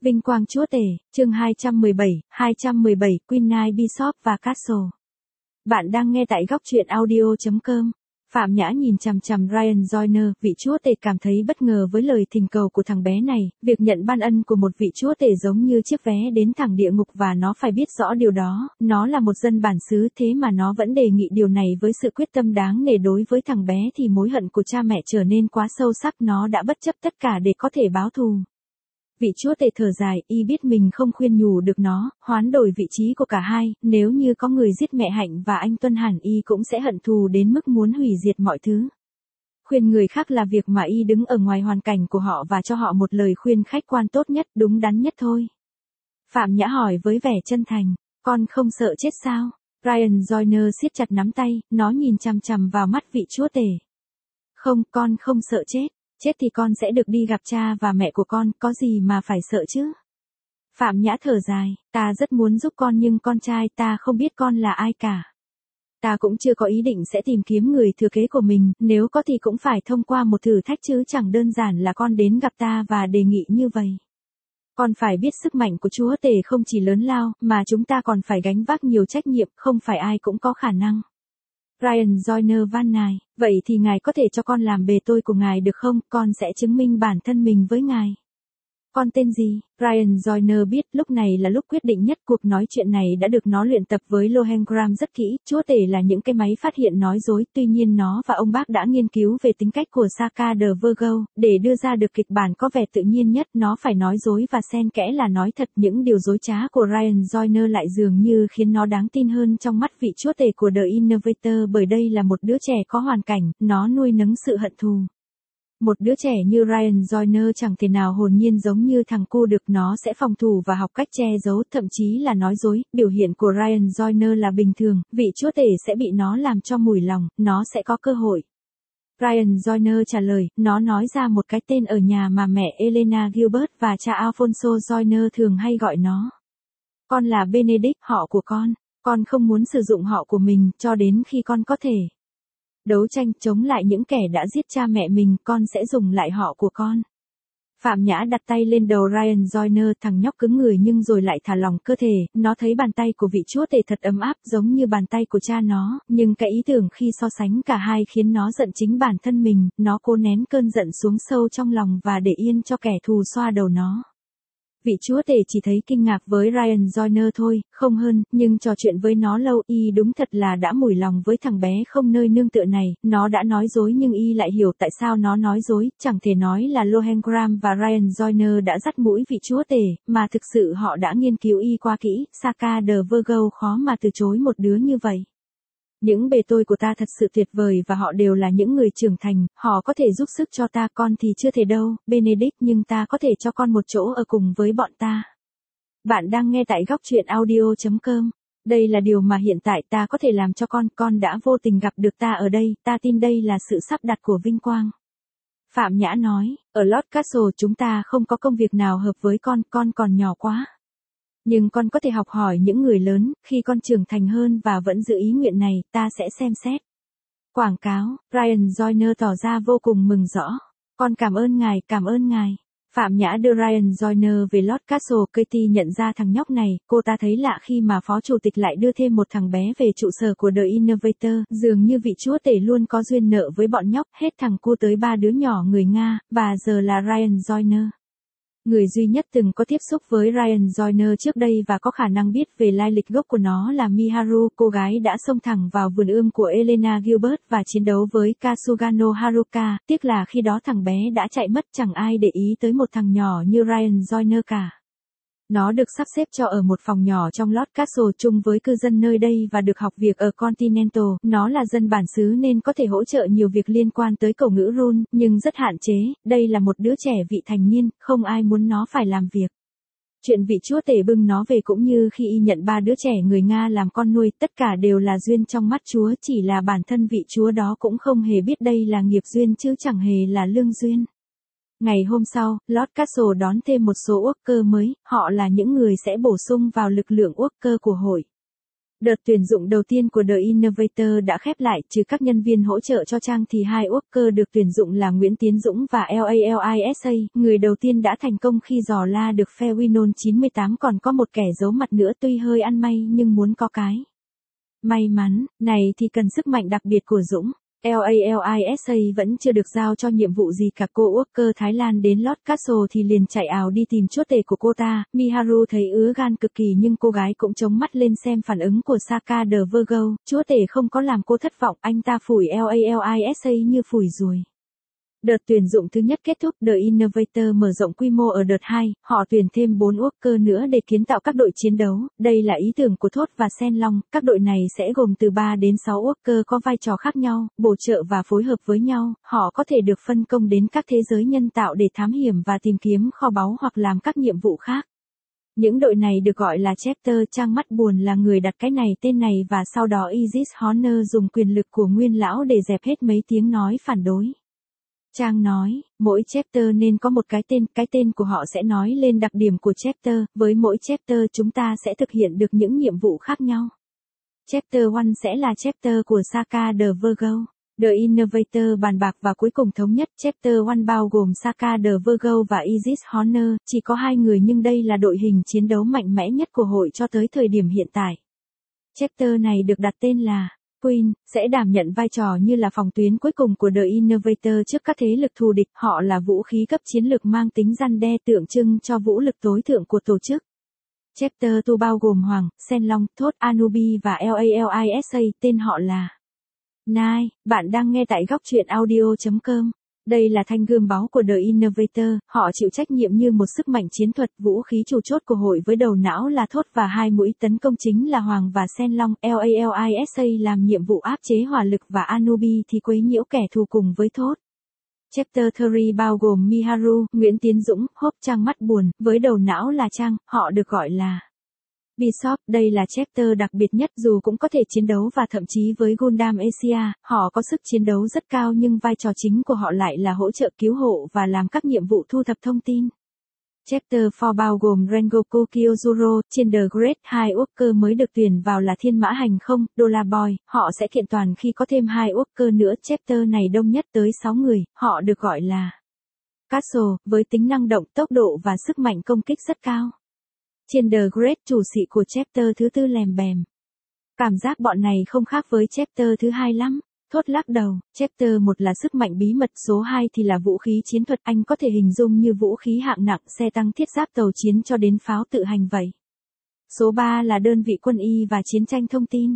Vinh quang chúa tể, chương 217, Queen Nai Bishop và Castle. Bạn đang nghe tại góc truyện audio.com. Phạm Nhã nhìn chằm chằm Ryan Joyner, vị chúa tể cảm thấy bất ngờ với lời thỉnh cầu của thằng bé này, việc nhận ban ân của một vị chúa tể giống như chiếc vé đến thẳng địa ngục và nó phải biết rõ điều đó, nó là một dân bản xứ thế mà nó vẫn đề nghị điều này với sự quyết tâm đáng nể. Đối với thằng bé thì mối hận của cha mẹ trở nên quá sâu sắc, nó đã bất chấp tất cả để có thể báo thù. Vị chúa tể thở dài, y biết mình không khuyên nhủ được nó, hoán đổi vị trí của cả hai, nếu như có người giết mẹ Hạnh và anh Tuân hẳn y cũng sẽ hận thù đến mức muốn hủy diệt mọi thứ. Khuyên người khác là việc mà y đứng ở ngoài hoàn cảnh của họ và cho họ một lời khuyên khách quan tốt nhất, đúng đắn nhất thôi. Phạm Nhã hỏi với vẻ chân thành, con không sợ chết sao? Ryan Joyner siết chặt nắm tay, nó nhìn chằm chằm vào mắt vị chúa tể. Không, con không sợ chết. Chết thì con sẽ được đi gặp cha và mẹ của con, có gì mà phải sợ chứ? Phạm Nhã thở dài, ta rất muốn giúp con nhưng con trai ta không biết con là ai cả. Ta cũng chưa có ý định sẽ tìm kiếm người thừa kế của mình, nếu có thì cũng phải thông qua một thử thách chứ chẳng đơn giản là con đến gặp ta và đề nghị như vậy. Con phải biết sức mạnh của chúa tể không chỉ lớn lao, mà chúng ta còn phải gánh vác nhiều trách nhiệm, không phải ai cũng có khả năng. Ryan Joyner van nài, vậy thì ngài có thể cho con làm bề tôi của ngài được không, con sẽ chứng minh bản thân mình với ngài. Con tên gì? Ryan Joyner biết lúc này là lúc quyết định nhất, cuộc nói chuyện này đã được nó luyện tập với Lohengram rất kỹ, chúa tể là những cái máy phát hiện nói dối, tuy nhiên nó và ông bác đã nghiên cứu về tính cách của Saka the Virgo, để đưa ra được kịch bản có vẻ tự nhiên nhất, nó phải nói dối và xen kẽ là nói thật. Những điều dối trá của Ryan Joyner lại dường như khiến nó đáng tin hơn trong mắt vị chúa tể của The Innovator, bởi đây là một đứa trẻ có hoàn cảnh, nó nuôi nấng sự hận thù. Một đứa trẻ như Ryan Joyner chẳng thể nào hồn nhiên giống như thằng cu được, nó sẽ phòng thủ và học cách che giấu, thậm chí là nói dối. Biểu hiện của Ryan Joyner là bình thường, vị chúa tể sẽ bị nó làm cho mùi lòng, nó sẽ có cơ hội. Ryan Joyner trả lời, nó nói ra một cái tên ở nhà mà mẹ Elena Gilbert và cha Alfonso Joyner thường hay gọi nó. Con là Benedict, họ của con không muốn sử dụng họ của mình, cho đến khi con có thể đấu tranh chống lại những kẻ đã giết cha mẹ mình, con sẽ dùng lại họ của con. Phạm Nhã đặt tay lên đầu Ryan Joyner, thằng nhóc cứng người nhưng rồi lại thả lỏng cơ thể, nó thấy bàn tay của vị chúa tể thật ấm áp giống như bàn tay của cha nó, nhưng cái ý tưởng khi so sánh cả hai khiến nó giận chính bản thân mình, nó cố nén cơn giận xuống sâu trong lòng và để yên cho kẻ thù xoa đầu nó. Vị chúa tể chỉ thấy kinh ngạc với Ryan Joyner thôi, không hơn, nhưng trò chuyện với nó lâu, y đúng thật là đã mủi lòng với thằng bé không nơi nương tựa này. Nó đã nói dối nhưng y lại hiểu tại sao nó nói dối, chẳng thể nói là Lohengram và Ryan Joyner đã dắt mũi vị chúa tể, mà thực sự họ đã nghiên cứu y quá kỹ. Saka the Virgo khó mà từ chối một đứa như vậy. Những bề tôi của ta thật sự tuyệt vời và họ đều là những người trưởng thành, họ có thể giúp sức cho ta, con thì chưa thể đâu, Benedict, nhưng ta có thể cho con một chỗ ở cùng với bọn ta. Bạn đang nghe tại góc truyện audio.com. Đây là điều mà hiện tại ta có thể làm cho con đã vô tình gặp được ta ở đây, ta tin đây là sự sắp đặt của vinh quang. Phạm Nhã nói, ở Lord Castle chúng ta không có công việc nào hợp với con còn nhỏ quá. Nhưng con có thể học hỏi những người lớn, khi con trưởng thành hơn và vẫn giữ ý nguyện này, ta sẽ xem xét. Quảng cáo, Ryan Joyner tỏ ra vô cùng mừng rõ. Con cảm ơn ngài. Phạm Nhã đưa Ryan Joyner về Lord Castle, Katie nhận ra thằng nhóc này, cô ta thấy lạ khi mà phó chủ tịch lại đưa thêm một thằng bé về trụ sở của The Innovator, dường như vị chúa tể luôn có duyên nợ với bọn nhóc, hết thằng cu tới 3 đứa nhỏ người Nga, và giờ là Ryan Joyner. Người duy nhất từng có tiếp xúc với Ryan Joyner trước đây và có khả năng biết về lai lịch gốc của nó là Miharu, cô gái đã xông thẳng vào vườn ươm của Elena Gilbert và chiến đấu với Kasugano Haruka, tiếc là khi đó thằng bé đã chạy mất, chẳng ai để ý tới một thằng nhỏ như Ryan Joyner cả. Nó được sắp xếp cho ở một phòng nhỏ trong Lord Castle chung với cư dân nơi đây và được học việc ở Continental. Nó là dân bản xứ nên có thể hỗ trợ nhiều việc liên quan tới cầu ngữ rune, nhưng rất hạn chế. Đây là một đứa trẻ vị thành niên, không ai muốn nó phải làm việc. Chuyện vị chúa tể bưng nó về cũng như khi y nhận 3 đứa trẻ người Nga làm con nuôi, tất cả đều là duyên trong mắt Chúa, chỉ là bản thân vị Chúa đó cũng không hề biết đây là nghiệp duyên chứ chẳng hề là lương duyên. Ngày hôm sau, Lord Castle đón thêm một số worker mới, họ là những người sẽ bổ sung vào lực lượng worker của hội. Đợt tuyển dụng đầu tiên của The Innovator đã khép lại, trừ các nhân viên hỗ trợ cho trang thì hai worker được tuyển dụng là Nguyễn Tiến Dũng và LALISA, người đầu tiên đã thành công khi dò la được phe Winol 98, còn có một kẻ giấu mặt nữa tuy hơi ăn may nhưng muốn có cái may mắn này thì cần sức mạnh đặc biệt của Dũng. LALISA vẫn chưa được giao cho nhiệm vụ gì cả. Cô worker Thái Lan đến Lord Castle thì liền chạy ào đi tìm chúa tể của cô ta. Miharu thấy ứa gan cực kỳ nhưng cô gái cũng chống mắt lên xem phản ứng của Saka the Virgo. Chúa tể không có làm cô thất vọng, anh ta phủi LALISA như phủi ruồi. Đợt tuyển dụng thứ nhất kết thúc, The Innovator mở rộng quy mô ở đợt 2, họ tuyển thêm 4 worker nữa để kiến tạo các đội chiến đấu. Đây là ý tưởng của Thốt và Sen Long, các đội này sẽ gồm từ 3 đến 6 worker có vai trò khác nhau, bổ trợ và phối hợp với nhau, họ có thể được phân công đến các thế giới nhân tạo để thám hiểm và tìm kiếm kho báu hoặc làm các nhiệm vụ khác. Những đội này được gọi là chapter, Trang mắt buồn là người đặt cái này tên này và sau đó Isis Honor dùng quyền lực của nguyên lão để dẹp hết mấy tiếng nói phản đối. Trang nói, mỗi chapter nên có một cái tên của họ sẽ nói lên đặc điểm của chapter, với mỗi chapter chúng ta sẽ thực hiện được những nhiệm vụ khác nhau. Chapter 1 sẽ là chapter của Saka the Virgo. The Innovator bàn bạc và cuối cùng thống nhất chapter 1 bao gồm Saka the Virgo và Isis Honor, chỉ có 2 người nhưng đây là đội hình chiến đấu mạnh mẽ nhất của hội cho tới thời điểm hiện tại. Chapter này được đặt tên là Queen, sẽ đảm nhận vai trò như là phòng tuyến cuối cùng của The Innovator trước các thế lực thù địch, họ là vũ khí cấp chiến lược mang tính răn đe tượng trưng cho vũ lực tối thượng của tổ chức. Chapter 2 bao gồm Hoàng, Sen Long, Thốt, Anubi và LALISA, tên họ là Nai. Bạn đang nghe tại góc truyện audio.com. Đây là thanh gươm báu của The Innovator, họ chịu trách nhiệm như một sức mạnh chiến thuật, vũ khí chủ chốt của hội với đầu não là Thốt và 2 mũi tấn công chính là Hoàng và Sen Long. LALISA làm nhiệm vụ áp chế hỏa lực và Anubi thì quấy nhiễu kẻ thù cùng với Thốt. Chapter 3 bao gồm Miharu, Nguyễn Tiến Dũng, Hope, Trang mắt buồn, với đầu não là Trang, họ được gọi là Bishop. Đây là chapter đặc biệt nhất dù cũng có thể chiến đấu và thậm chí với Gundam Asia, họ có sức chiến đấu rất cao nhưng vai trò chính của họ lại là hỗ trợ cứu hộ và làm các nhiệm vụ thu thập thông tin. Chapter 4 bao gồm Rengoku Kyojuro, trên The Great, 2 worker mới được tuyển vào là Thiên Mã Hành Không, Dollar Boy, họ sẽ kiện toàn khi có thêm 2 worker nữa. Chapter này đông nhất tới 6 người, họ được gọi là Castle, với tính năng động, tốc độ và sức mạnh công kích rất cao. Trên The Great, chủ sĩ của chapter thứ 4 lèm bèm. Cảm giác bọn này không khác với chapter thứ 2 lắm. Thốt lắc đầu, chapter 1 là sức mạnh bí mật, số 2 thì là vũ khí chiến thuật, anh có thể hình dung như vũ khí hạng nặng, xe tăng thiết giáp tàu chiến cho đến pháo tự hành vậy. Số 3 là đơn vị quân y và chiến tranh thông tin.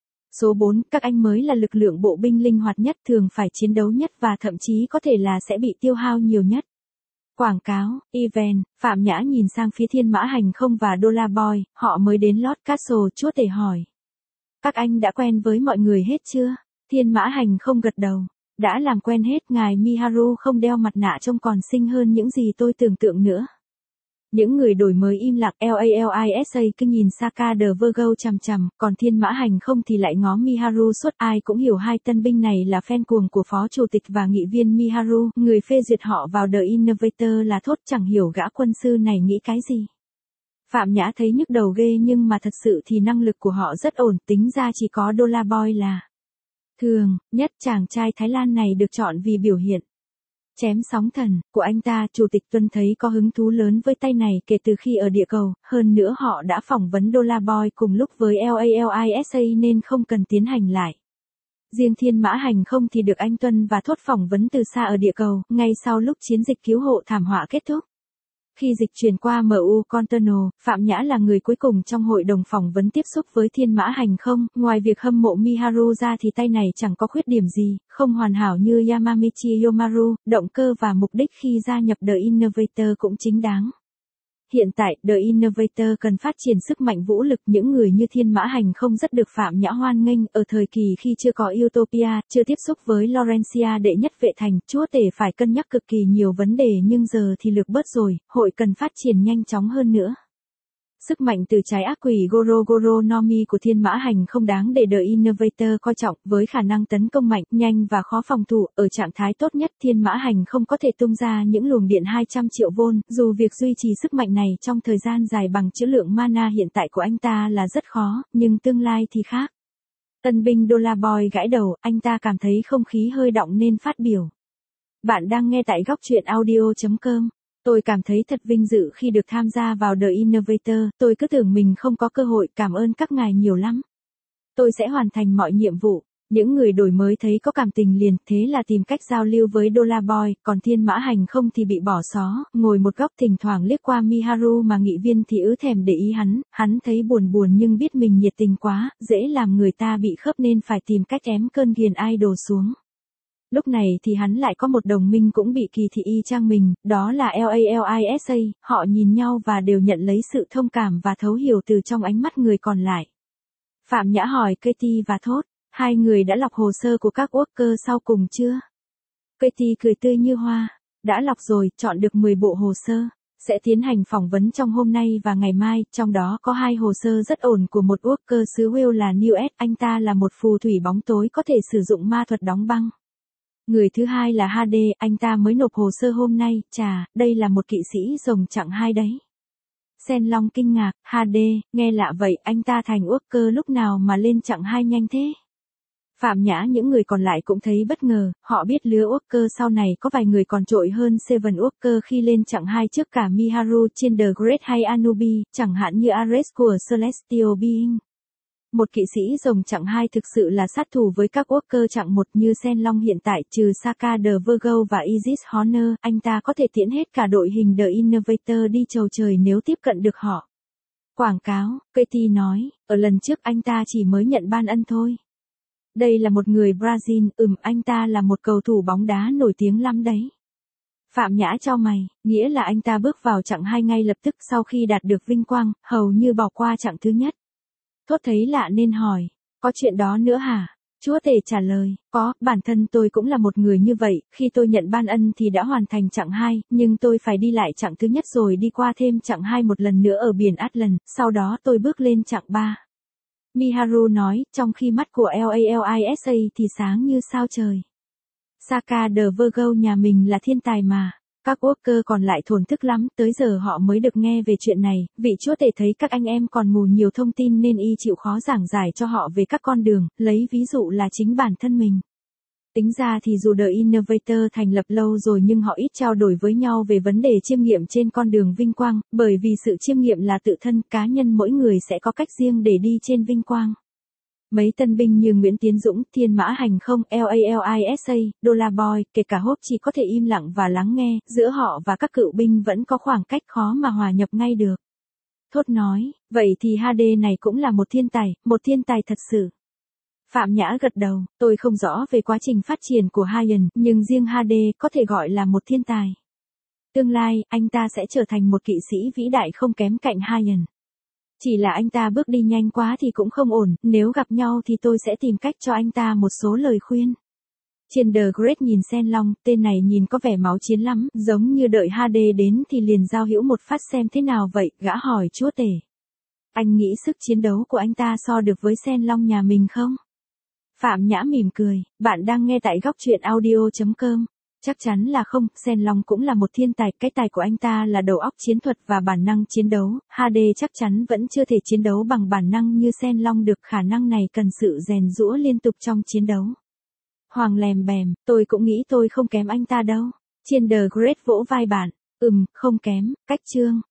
Số 4, các anh mới là lực lượng bộ binh linh hoạt nhất, thường phải chiến đấu nhất và thậm chí có thể là sẽ bị tiêu hao nhiều nhất. Quảng cáo, event, Phạm Nhã nhìn sang phía Thiên Mã Hành Không và Dollar Boy, họ mới đến Lord Castle, chúa tể hỏi. Các anh đã quen với mọi người hết chưa? Thiên Mã Hành Không gật đầu. Đã làm quen hết, ngài Miharu không đeo mặt nạ trông còn xinh hơn những gì tôi tưởng tượng nữa. Những người đổi mới im lặng. LALISA cứ nhìn Saka the Virgo chằm chằm, còn Thiên Mã Hành Không thì lại ngó Miharu suốt. Ai cũng hiểu hai tân binh này là fan cuồng của phó chủ tịch và nghị viên Miharu, người phê duyệt họ vào The Innovator là Thốt, chẳng hiểu gã quân sư này nghĩ cái gì. Phạm Nhã thấy nhức đầu ghê nhưng mà thật sự thì năng lực của họ rất ổn, tính ra chỉ có Dollar Boy là thường nhất. Chàng trai Thái Lan này được chọn vì biểu hiện chém sóng thần của anh ta. Chủ tịch Tuân thấy có hứng thú lớn với tay này kể từ khi ở địa cầu, hơn nữa họ đã phỏng vấn Dollar Boy cùng lúc với LALISA nên không cần tiến hành lại. Riêng Thiên Mã Hành Không thì được anh Tuân và Thốt phỏng vấn từ xa ở địa cầu, ngay sau lúc chiến dịch cứu hộ thảm họa kết thúc. Khi dịch chuyển qua MU Container, Phạm Nhã là người cuối cùng trong hội đồng phỏng vấn tiếp xúc với Thiên Mã Hành Không. Ngoài việc hâm mộ Miharu ra thì tay này chẳng có khuyết điểm gì, không hoàn hảo như Yamamichi Yomaru, động cơ và mục đích khi gia nhập The Innovator cũng chính đáng. Hiện tại, The Innovator cần phát triển sức mạnh vũ lực, những người như Thiên Mã Hành Không rất được Phạm Nhã hoan nghênh. Ở thời kỳ khi chưa có Utopia, chưa tiếp xúc với Laurencia đệ nhất vệ thành, chúa tể phải cân nhắc cực kỳ nhiều vấn đề nhưng giờ thì lược bớt rồi, hội cần phát triển nhanh chóng hơn nữa. Sức mạnh từ trái ác quỷ Goro Goro no Mi của Thiên Mã Hành không đáng để The Innovator coi trọng, với khả năng tấn công mạnh, nhanh và khó phòng thủ, ở trạng thái tốt nhất Thiên Mã Hành không có thể tung ra những luồng điện 200 triệu V, dù việc duy trì sức mạnh này trong thời gian dài bằng trữ lượng mana hiện tại của anh ta là rất khó, nhưng tương lai thì khác. Tân binh Dollar Boy gãi đầu, anh ta cảm thấy không khí hơi đọng nên phát biểu. Bạn đang nghe tại góc truyện audio.com. Tôi cảm thấy thật vinh dự khi được tham gia vào The Innovator, tôi cứ tưởng mình không có cơ hội, cảm ơn các ngài nhiều lắm. Tôi sẽ hoàn thành mọi nhiệm vụ. Những người đổi mới thấy có cảm tình liền, thế là tìm cách giao lưu với Dollar Boy, còn Thiên Mã Hành không thì bị bỏ xó, ngồi một góc thỉnh thoảng liếc qua Miharu mà nghị viên thì thèm để ý hắn thấy buồn buồn nhưng biết mình nhiệt tình quá, dễ làm người ta bị khớp nên phải tìm cách ém cơn ghiền idol xuống. Lúc này thì hắn lại có một đồng minh cũng bị kỳ thị y chang mình, đó là LALISA, họ nhìn nhau và đều nhận lấy sự thông cảm và thấu hiểu từ trong ánh mắt người còn lại. Phạm Nhã hỏi Katie và Thốt, hai người đã lọc hồ sơ của các worker sau cùng chưa? Katie cười tươi như hoa, đã lọc rồi, chọn được 10 bộ hồ sơ. Sẽ tiến hành phỏng vấn trong hôm nay và ngày mai, trong đó có 2 hồ sơ rất ổn của một worker xứ Wales là Newt, anh ta là một phù thủy bóng tối có thể sử dụng ma thuật đóng băng. Người thứ hai là HD, anh ta mới nộp hồ sơ hôm nay, chà, đây là một kỵ sĩ rồng chặng 2 đấy. Sen Long kinh ngạc, HD, nghe lạ vậy, anh ta thành worker lúc nào mà lên chặng 2 nhanh thế? Phạm Nhã những người còn lại cũng thấy bất ngờ, họ biết lứa worker sau này có vài người còn trội hơn Seven worker khi lên chặng 2 trước cả Miharu trên The Great hay Anubi, chẳng hạn như Ares của Celestial Being. Một kỵ sĩ rồng chặng 2 thực sự là sát thủ với các worker chặng 1 như Sen Long hiện tại, trừ Saka the Virgo và Isis Honor, anh ta có thể tiễn hết cả đội hình The Innovator đi chầu trời nếu tiếp cận được họ. Quảng cáo, Katie nói, ở lần trước anh ta chỉ mới nhận ban ân thôi. Đây là một người Brazil, anh ta là một cầu thủ bóng đá nổi tiếng lắm đấy. Phạm Nhã chau mày, nghĩa là anh ta bước vào chặng 2 ngay lập tức sau khi đạt được vinh quang, hầu như bỏ qua chặng thứ nhất. Thốt thấy lạ nên hỏi, có chuyện đó nữa hả? Chúa tể trả lời, có, bản thân tôi cũng là một người như vậy, khi tôi nhận ban ân thì đã hoàn thành chặng 2, nhưng tôi phải đi lại chặng thứ nhất rồi đi qua thêm chặng 2 một lần nữa ở biển Atlant, sau đó tôi bước lên chặng 3. Miharu nói, trong khi mắt của LALISA thì sáng như sao trời. Saka the Virgo nhà mình là thiên tài mà. Các worker còn lại thổn thức lắm, tới giờ họ mới được nghe về chuyện này, vị chúa tể thấy các anh em còn mù nhiều thông tin nên y chịu khó giảng giải cho họ về các con đường, lấy ví dụ là chính bản thân mình. Tính ra thì dù The Innovator thành lập lâu rồi nhưng họ ít trao đổi với nhau về vấn đề chiêm nghiệm trên con đường vinh quang, bởi vì sự chiêm nghiệm là tự thân, cá nhân mỗi người sẽ có cách riêng để đi trên vinh quang. Mấy tân binh như Nguyễn Tiến Dũng, Thiên Mã Hành không, LALISA, Dollar Boy, kể cả Hope chỉ có thể im lặng và lắng nghe, giữa họ và các cựu binh vẫn có khoảng cách khó mà hòa nhập ngay được. Thốt nói, vậy thì HD này cũng là một thiên tài thật sự. Phạm Nhã gật đầu, tôi không rõ về quá trình phát triển của Hayen, nhưng riêng HD có thể gọi là một thiên tài. Tương lai, anh ta sẽ trở thành một kỵ sĩ vĩ đại không kém cạnh Hayen. Chỉ là anh ta bước đi nhanh quá thì cũng không ổn, nếu gặp nhau thì tôi sẽ tìm cách cho anh ta một số lời khuyên. Trên The Great nhìn Sen Long, tên này nhìn có vẻ máu chiến lắm, giống như đợi HD đến thì liền giao hữu một phát xem thế nào vậy, gã hỏi chúa tể. Anh nghĩ sức chiến đấu của anh ta so được với Sen Long nhà mình không? Phạm Nhã mỉm cười, bạn đang nghe tại góc truyện audio.com. Chắc chắn là không, Sen Long cũng là một thiên tài, cái tài của anh ta là đầu óc chiến thuật và bản năng chiến đấu, HD chắc chắn vẫn chưa thể chiến đấu bằng bản năng như Sen Long được, khả năng này cần sự rèn giũa liên tục trong chiến đấu. Hoàng lèm bèm, tôi cũng nghĩ tôi không kém anh ta đâu. Trên The Great vỗ vai bạn, không kém, cách chương.